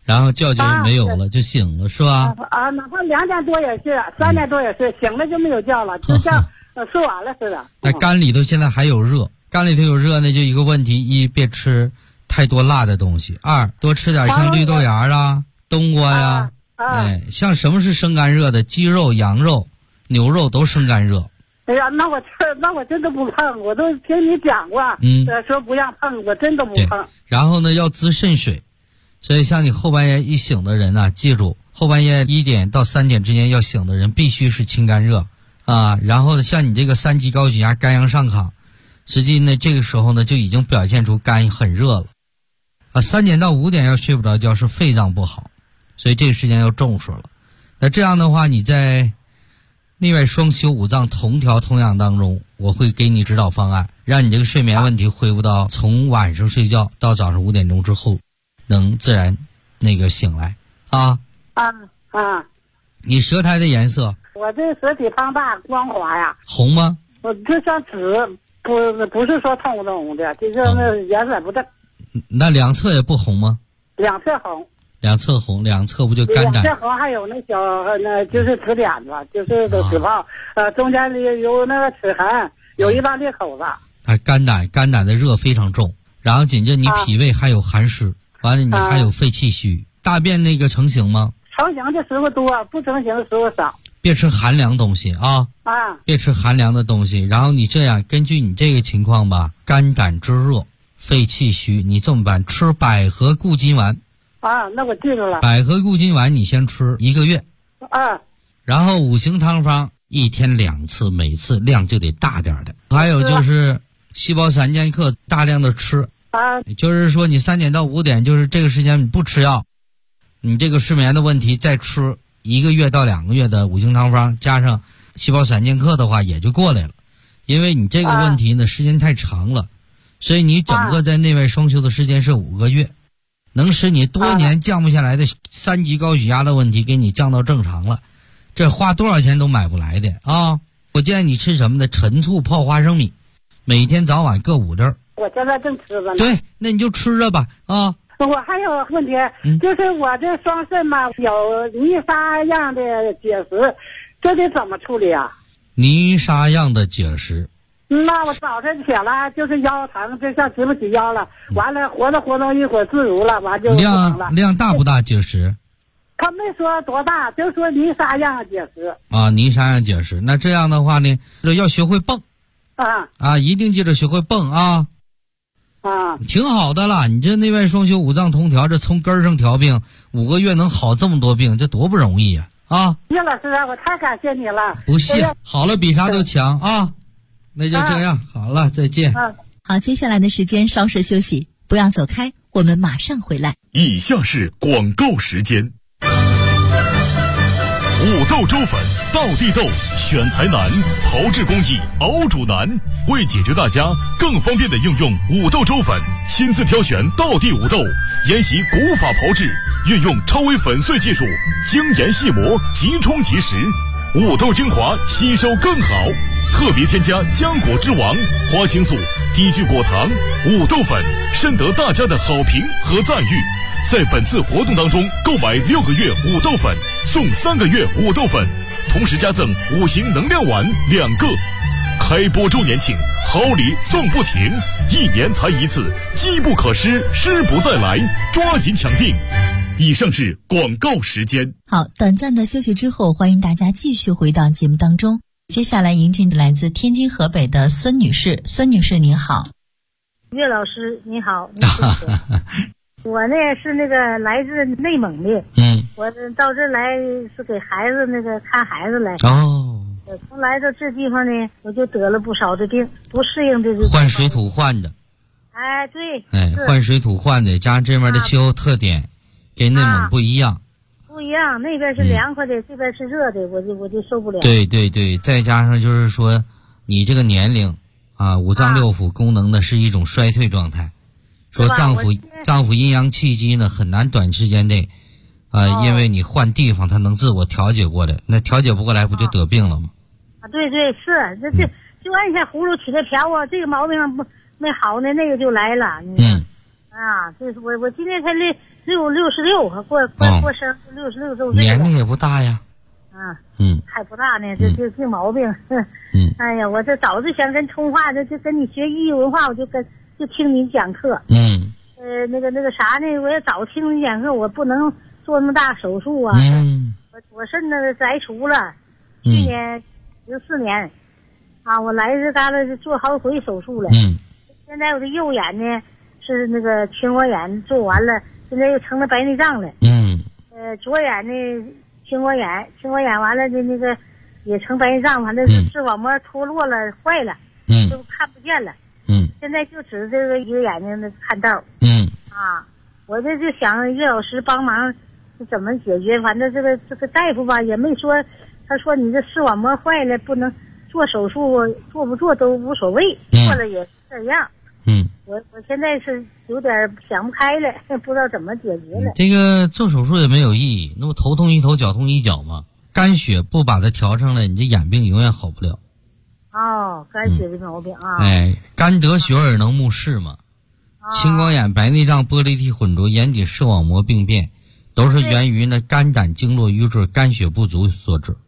然后觉就没有了，就醒了是吧？ 哪怕2点多也是，3点多也是，醒了就没有觉了，就像睡完了似的。 那肝里头现在还有热，肝里头有热呢，就一个问题：一，别吃太多辣的东西；二，多吃点像绿豆芽啊、冬瓜呀。像什么是生干热的？鸡肉、羊肉、牛肉都生干热。 哎呀，那我真的不碰，我都听你讲过，说不让碰，我真的不碰。 然后呢，要滋肾水，所以像你后半夜一醒的人啊，记住，后半夜1点到3点之间要醒的人，必须是清肝热啊。然后呢，像你这个3级高血压、肝阳上亢，实际呢这个时候呢就已经表现出肝很热了啊。3点到5点要睡不着觉是肺脏不好，所以这个时间要重视了。那这样的话，你在内外双修五脏同调同养当中，我会给你指导方案，让你这个睡眠问题恢复到从晚上睡觉到早上5点钟之后能自然醒来啊。你舌苔的颜色？ 我这舌体胖大光滑呀。 红吗？ 我就像纸，不是说通红的，就是那颜色不正。 那两侧也不红吗？ 两侧红。 两侧红，两侧不就肝胆？ 两侧红，还有那小就是紫点子，就是紫泡，中间里有那个齿痕，有一大裂口子。 肝胆的热非常重，然后紧着你脾胃还有寒湿，完了你还有肺气虚，大便那个成型吗？ 成型的时候多，不成型的时候少。 别吃寒凉东西啊！别吃寒凉的东西。然后你这样，根据你这个情况吧，肝胆之热，肺气虚，你这么办，吃百合固金丸。 那我记住了。 百合固金丸你先吃1个月。然后5行汤方1天2次，每次量就得大点的。还有就是细胞散健克大量的吃。就是说你3点到5点，就是这个时间你不吃药，你这个睡眠的问题再吃1个月到2个月的5行汤方，加上细胞散健克的话也就过来了。因为你这个问题呢时间太长了，所以你整个在内外双修的时间是5个月。能使你多年降不下来的3级高血压的问题给你降到正常了，这花多少钱都买不来的啊！我建议你吃什么呢？陈醋泡花生米，每天早晚各5粒。 我现在正吃着呢。 对，那你就吃着吧啊！ 我还有问题，就是我这双肾嘛有泥沙样的结石，这得怎么处理啊？ 泥沙样的结石。 那我早晨起来就是腰疼，就像提不起腰了，完了活动一会儿自如了，完就量大不大结石？ 他没说多大，就说泥沙样结石。 泥沙样结石，那这样的话呢，要学会蹦。一定记着学会蹦啊。挺好的了，你这内外双修五脏同调，这从根上调病，5个月能好这么多病，这多不容易呀！ 叶老师，我太感谢你了。 不谢，好了比啥都强啊。那就这样，好了，再见。 好，接下来的时间稍事休息，不要走开，我们马上回来。 以下是广告时间。五豆粥粉，道地豆，选材难，炮制工艺，熬煮难。为解决大家更方便的应用五豆粥粉，亲自挑选道地五豆，沿袭古法炮制，运用超微粉碎技术，精研细磨，即冲即食，五豆精华吸收更好。特别添加浆果之王花青素，低聚果糖，五豆粉深得大家的好评和赞誉。在本次活动当中，购买6个月五豆粉送3个月五豆粉，同时加赠5行能量丸2个。开播周年庆，好礼送不停，1年才1次，机不可失，失不再来，抓紧抢订。以上是广告时间。 好，短暂的休息之后，欢迎大家继续回到节目当中。接下来迎进来自天津河北的孙女士。孙女士您好。 岳老师你好。我呢是来自内蒙的，我到这来是给孩子看孩子来。我从来到这地方呢，我就得了不少的病，不适应的换水土换的。 对。 换水土换的，加上这边的气候特点跟内蒙不一样。 不一样，那边是凉快的，这边是热的，我就受不了。 对，再加上就是说，你这个年龄五脏六腑功能的是一种衰退状态，说脏腑阴阳气机呢很难短时间内因为你换地方它能自我调节过来，那调节不过来不就得病了吗？ 对，是这就按下葫芦起的瓢啊，这个毛病没好呢，那个就来了。 啊，就是我今年才66，过生66周岁。 年龄也不大呀。 还不大呢，这毛病。哎呀，我这早就想跟通话，就跟你学艺文化，我就听你讲课。那个啥呢？我也早听你讲课，我不能做那么大手术啊。我肾那个摘除了，去年14年，啊，我来这旮旯做好几回手术了。现在我的右眼呢是那个青光眼做完了，现在又成了白内障了。左眼呢青光眼完了的那个也成白内障，完了是视网膜脱落了，坏了，就看不见了。现在就指这个一个眼睛的看道。我这就想岳老师帮忙怎么解决，反正这个大夫吧也没说，他说你这视网膜坏了不能做手术，做不做都无所谓，做了也是这样。我现在是有点想不开了，不知道怎么解决了。 这个做手术也没有意义，那不头痛医头，脚痛医脚吗？肝血不把它调上来，你这眼病永远好不了。 肝血的毛病啊。 肝得血而能目视嘛。青光眼、白内障、玻璃体混浊、眼底视网膜病变，都是源于呢肝胆经络瘀滞、肝血不足所致。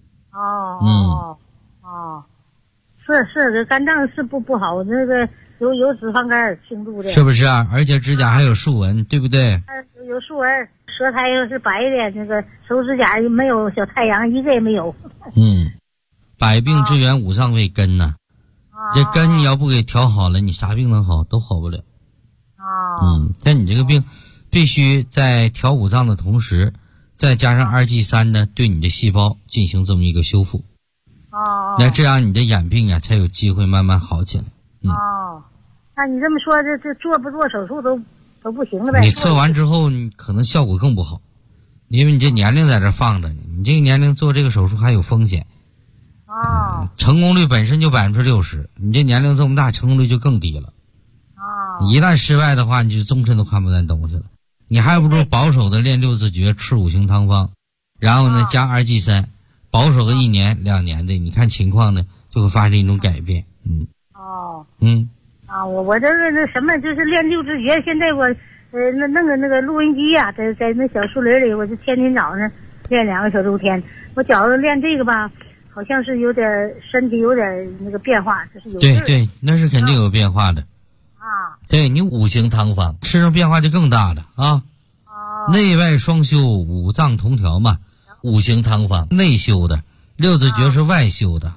是这肝脏是不好，那个有脂肪肝轻度的， 是不是啊？而且指甲还有竖纹，对不对？ 有竖纹，舌苔又是白的，那个手指甲没有小太阳，一个也没有。百病之源五脏为根呐。这根你要不给调好了，你啥病能好？都好不了。但你这个病必须在调五脏的同时，再加上2G3呢，对你的细胞进行这么一个修复。那这样你的眼病啊才有机会慢慢好起来。 那你这么说，这做不做手术都不行了呗？ 你做完之后，你可能效果更不好，因为你这年龄在这放着呢，你这个年龄做这个手术还有风险。成功率本身就60%，你这年龄这么大，成功率就更低了。你一旦失败的话，你就终身都看不见东西了。你还不如保守的练6字诀，吃5行汤方，然后呢加2G3，保守个1年2年的，你看情况呢就会发生一种改变。 我这个那什么，就是练6字诀。现在我那个录音机呀，在那小树林里，我就天天早上练2个小周天。我觉着练这个吧，好像是有点身体有点那个变化，就是有对，那是肯定有变化的。对，你5行汤方吃上变化就更大了啊。内外双修，五脏同调嘛。5行汤方内修的，6字诀是外修的。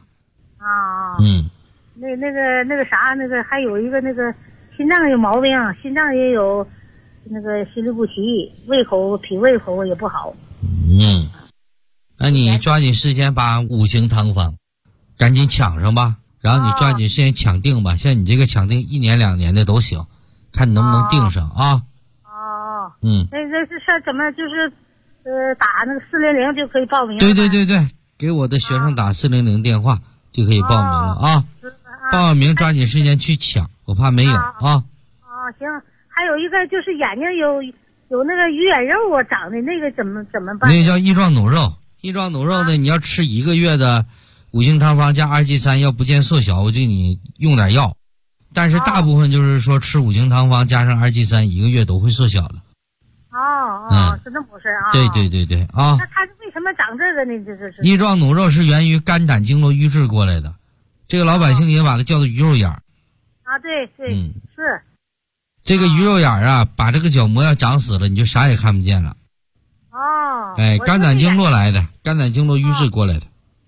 那个啥，那个还有一个那个心脏有毛病，心脏也有那个心律不齐，脾胃口也不好。 那你抓紧时间把5行汤方赶紧抢上吧，然后你抓紧时间抢定吧。像你这个抢定1年2年的都行，看你能不能定上啊。 那是怎么就是打那个400就可以报名？ 对，给我的学生打400电话就可以报名了啊。报完名抓紧时间去抢，我怕没有啊。 行，还有一个就是眼睛有那个鱼眼肉长的那个怎么办？ 那个叫翼状弩肉，翼状弩肉呢，你要吃1个月的5行汤方加2G3，要不见缩小，我就给你用点药。但是大部分就是说吃5行汤方加上2G3，1个月都会缩小的。 是那么回事啊。 对啊。 那他为什么长这个呢？这是翼状弩肉是源于肝胆经络瘀滞过来的，这个老百姓也把它叫做鱼肉眼。 对，是。 这个鱼肉眼啊，把这个角膜要长死了，你就啥也看不见了。肝胆经络来的，肝胆经络瘀滞过来的。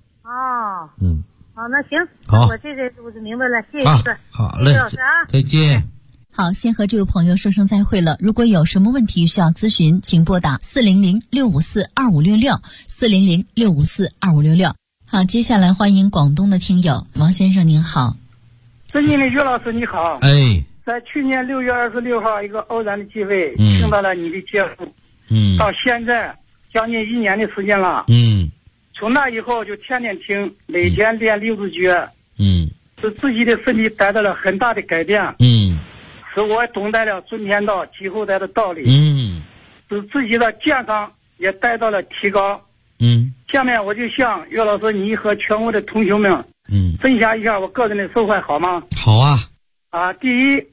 那行， 好， 我这个我就明白了，谢谢。 好嘞，再见。 好，先和这位朋友说声再会了。如果有什么问题需要咨询，请拨打400-654-2566，400-654-2566。好，接下来欢迎广东的听友王先生，您好。 尊敬的岳老师你好。在去年6月26号一个偶然的机会，听到了你的节目，到现在将近1年的时间了。从那以后就天天听，每天练6字诀，使自己的身体得到了很大的改变，使我懂得了尊天道及后代的道理，使自己的健康也得到了提高。下面我就向岳老师你和全国的同学们分享一下我个人的收获，好吗？ 好啊。 第一，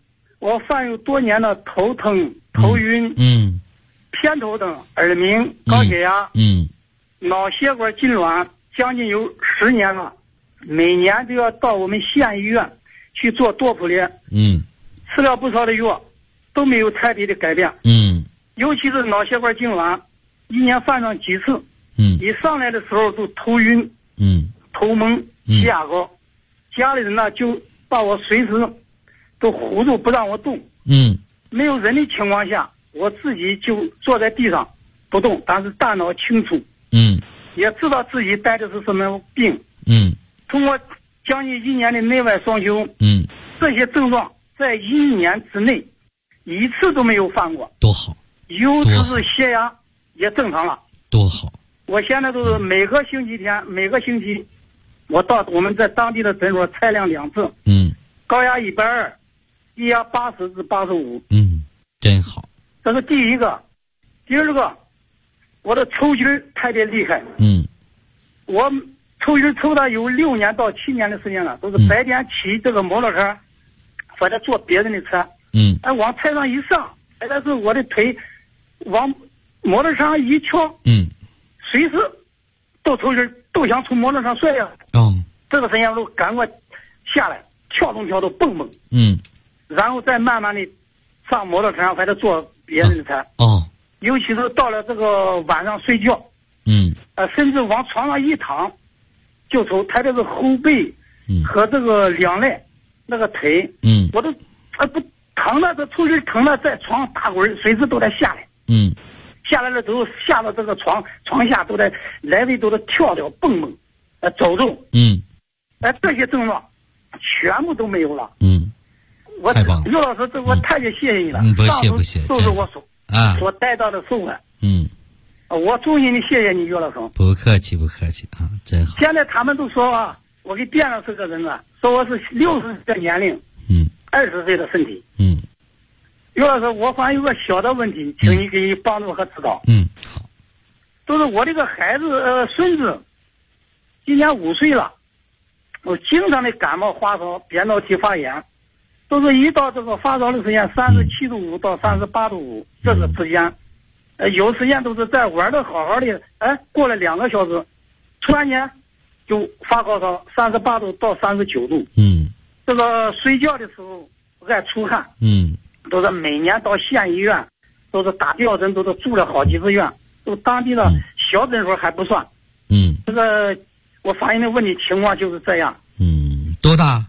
我患有多年的头疼、头晕、偏头疼、耳鸣、高血压、脑血管痉挛，将近有10年了。每年都要到我们县医院去做多普列，吃了不少的药，都没有彻底的改变。尤其是脑血管痉挛，一年犯上几次，一上来的时候都头晕，头蒙，血压高，家里人呢就把我随时都唬住不让我动。没有人的情况下，我自己就坐在地上不动，但是大脑清楚，也知道自己带的是什么病。通过将近1年的内外双修，这些症状在1年之内一次都没有犯过， 多好！ 尤其是血压也正常了， 多好！ 我现在都是每个星期，我到我们在当地的诊所采量2次，高压120，低压80至85， 真好。 这是第一个。第二个，我的抽筋特别厉害，我抽筋抽了有6年到7年的时间了，都是白天骑这个摩托车，或者坐别人的车，往车上一上，但是我的腿往摩托车上一翘，随时都抽筋，都想从摩托车上摔下来。这个时间我都赶快下来，跳动蹦蹦，然后再慢慢的上摩托车上或者坐别人的车。尤其是到了这个晚上睡觉，甚至往床上一躺就抽，特别是后背和这个两肋那个腿，我都不疼了，这抽筋疼了，在床上打滚，随时都在下来，下来了之后下到这个床下都在来回都在跳蹦蹦，走动，这些症状全部都没有了。 太棒了， 尤老师，这我特别谢谢你了。 不谢， 都是我所带到的收获。我衷心的谢谢你，尤老师。 不客气啊，真好。 现在他们都说啊，我给变了这个人了，说我是60岁的年龄，20岁的身体。尤老师，我还有个小的问题，请你给帮助和指导。 好。 都是我这个孩子孙子，今年5岁了，我经常的感冒发烧、扁桃体发炎，都是一到这个发烧的时间37度5到38度5这个之间，有时间都是在玩的好好的，过了2个小时，突然间就发高烧，38度到39度。这个睡觉的时候爱出汗。都是每年到县医院，都是打吊针，都是住了好几次院，都当地的小诊所还不算。这个我反映的问题情况就是这样。 多大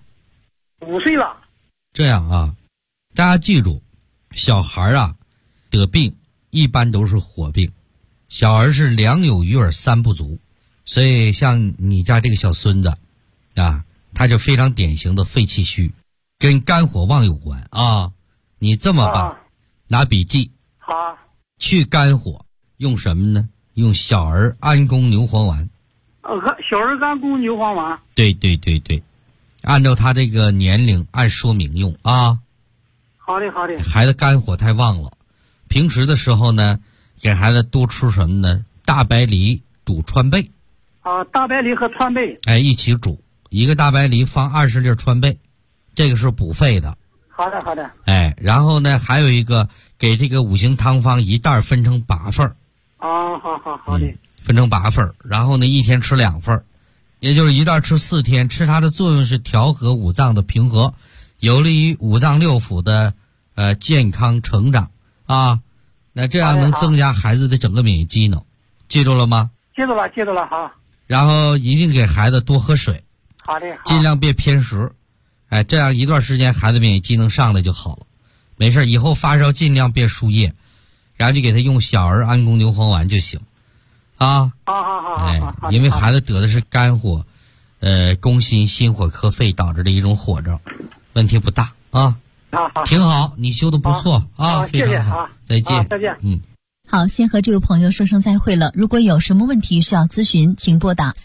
？5岁了。 这样啊，大家记住，小孩啊得病一般都是火病，小儿是2有余而3不足，所以像你家这个小孙子啊，他就非常典型的肺气虚，跟肝火旺有关啊。你这么办，拿笔记， 好， 去肝火用什么呢？用小儿安宫牛黄丸。 小儿安宫牛黄丸。 对，按照他这个年龄按说明用啊。 好的。 孩子肝火太旺了，平时的时候呢，给孩子多吃什么呢？大白梨煮川贝。 大白梨和川贝。 一起煮，一个大白梨放20粒川贝，这个是补肺的。 好的。 然后呢，还有一个给这个5行汤方一袋分成8份。 好的。 分成8份，然后呢，一天吃2份，也就是一袋吃4天。吃它的作用是调和五脏的平和，有利于五脏六腑的健康成长啊。那这样能增加孩子的整个免疫机能，记住了吗？ 记住了，好。 然后一定给孩子多喝水。 好的。 尽量别偏食。这样一段时间孩子免疫机能上来就好了。没事，以后发烧尽量别输液，然后就给他用小儿安宫牛黄丸就行啊。好。因为孩子得的是肝火攻心火克肺导致的一种火症，问题不大啊。 好， 挺好，你修的不错啊，非常好。再见。 再见。 好，先和这位朋友说声再会了。如果有什么问题需要咨询，请拨打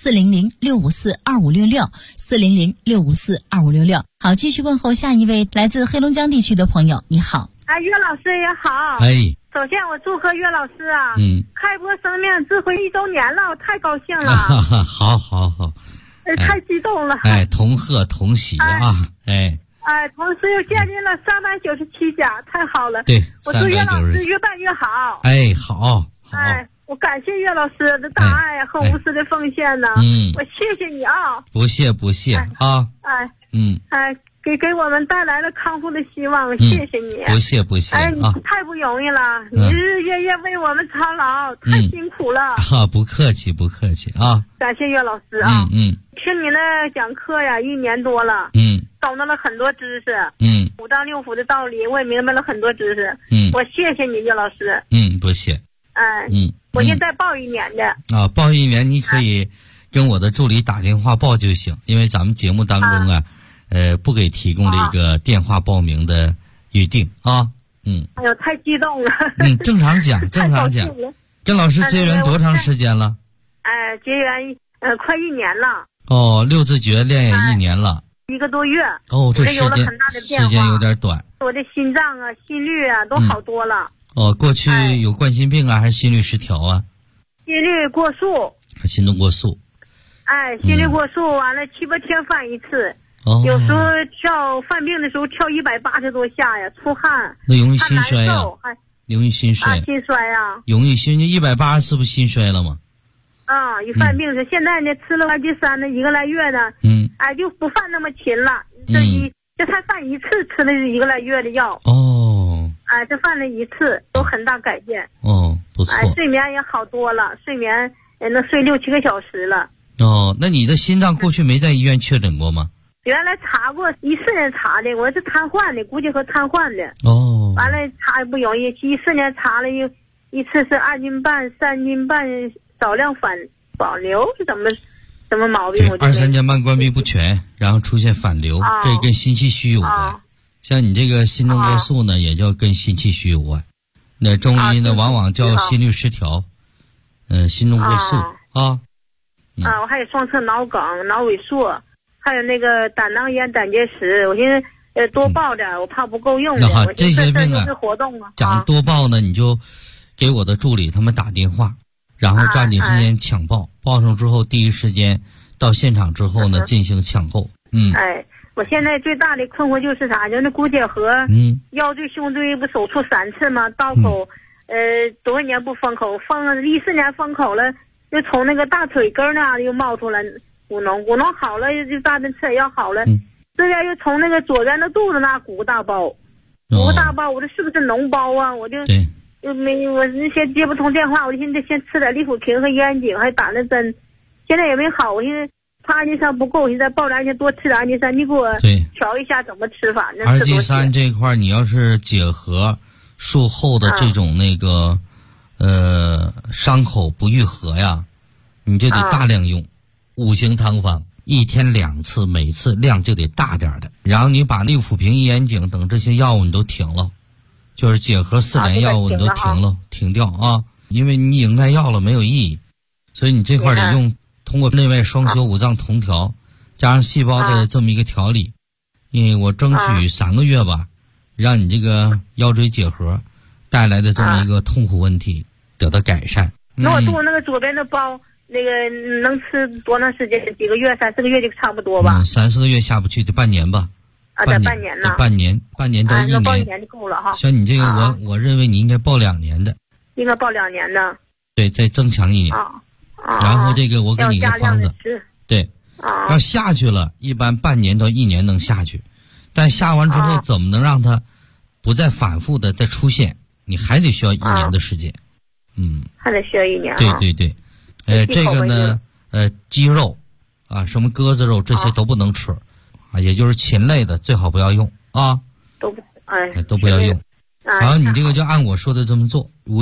400-654-2566，400-654-2566。好，继续问候下一位来自黑龙江地区的朋友。你好。 岳老师也好。首先我祝贺岳老师啊，开播生命智慧1周年了，我太高兴了。 好。 太激动了。 同贺同喜啊。 同时又建立了397家，太好了。 对， 我祝岳老师越办越好。 好。 我感谢岳老师的大爱和无私的奉献呢。我谢谢你啊。 不谢啊。 给我们带来了康复的希望，谢谢你。 不谢你太不容易了，你日日夜夜为我们操劳，太辛苦了。 不客气啊。 感谢岳老师啊。听您的讲课呀，1年多了。懂得了很多知识。5脏6腑的道理，我也明白了很多知识。我谢谢你，岳老师。 不谢。 我现在报1年的。 报1年你可以跟我的助理打电话报就行，因为咱们节目当中不给提供这个电话报名的预定啊。 哎呦，太激动了。 正常讲。跟老师结缘多长时间了？ 结缘快1年了。 六字诀练也1年了。 1个多月。 这时间有点短。 我的心脏啊、心率啊都好多了。 过去有冠心病啊，还是心律失调啊？ 心率过速。 心动过速。 心率过速完了7、8天犯一次。有时候犯病的时候跳180多下呀，出汗。 那容易心衰呀。容易心衰。 心衰啊。 容易心180次不心衰了吗？ 一犯病是现在呢，吃了二级3的1个来月呢。就不犯那么勤了。这才犯1次，吃的是1个来月的药。这犯了1次，有很大改变。 不错。 睡眠也好多了，睡眠能睡6、7个小时了。 那你的心脏过去没在医院确诊过吗？ 原来查过，14年查的，我是瘫痪的，估计和瘫痪的。完了查也不容易，14年查了一次是2斤半、3斤半少量反流，是什么毛病？ 对，2、3间半关闭不全，然后出现反流，这跟心气虚有关。像你这个心动过速呢，也叫跟心气虚有关。那中医呢，往往叫心律失调，心动过速啊。 我还有双侧脑梗、脑萎缩，还有那个胆囊炎、胆结石。我寻思多报点，我怕不够用的。 好，这些病是活动吗？ 讲多报呢，你就给我的助理他们打电话，然后抓紧时间抢报，报上之后第一时间到现场之后呢进行抢购。 我现在最大的困惑就是啥？就那骨结核，腰椎、胸椎不手术3次吗？刀口，多少年不封口，封了14年封口了，又从那个大腿根那又冒出来骨脓好了，就大顿吃药好了，这边又从那个左边的肚子那鼓个大包，我这是不是脓包啊？我那先接不通电话，我就现在先吃点利福平和烟景，还打那针，现在也没好，我现在。阿基3不够，我现在报2天多吃点阿基3，你给我调一下怎么吃法？ 阿基3这块你要是结核术后的这种那个伤口不愈合呀，你就得大量用5型汤方，1天2次，每次量就得大点的。然后你把利福平、烟景等这些药物你都停了，就是结核4联药物你都停掉啊，因为你已经耐药了没有意义，所以你这块得用。通过内外双修5脏同调，加上细胞的这么一个调理，因为我争取3个月吧，让你这个腰椎结核带来的这么一个痛苦问题得到改善。 那我肚那个左边的包，那个能吃多长时间？几个月？3、4个月就差不多吧 ？3、4个月下不去，得半年吧。 得半年呢？ 半年到1年。 报1年就够了哈。 像你这个，我认为你应该报2年的。 应该报2年的。 对，再增强1年。然后这个我给你一个方子，对，要下去了，一般半年到1年能下去，但下完之后怎么能让它不再反复的再出现？你还得需要1年的时间， 还得需要1年。 对，这个呢，鸡肉啊，什么鸽子肉这些都不能吃，也就是禽类的最好不要用啊，都不要用。然后你这个就按我说的这么做。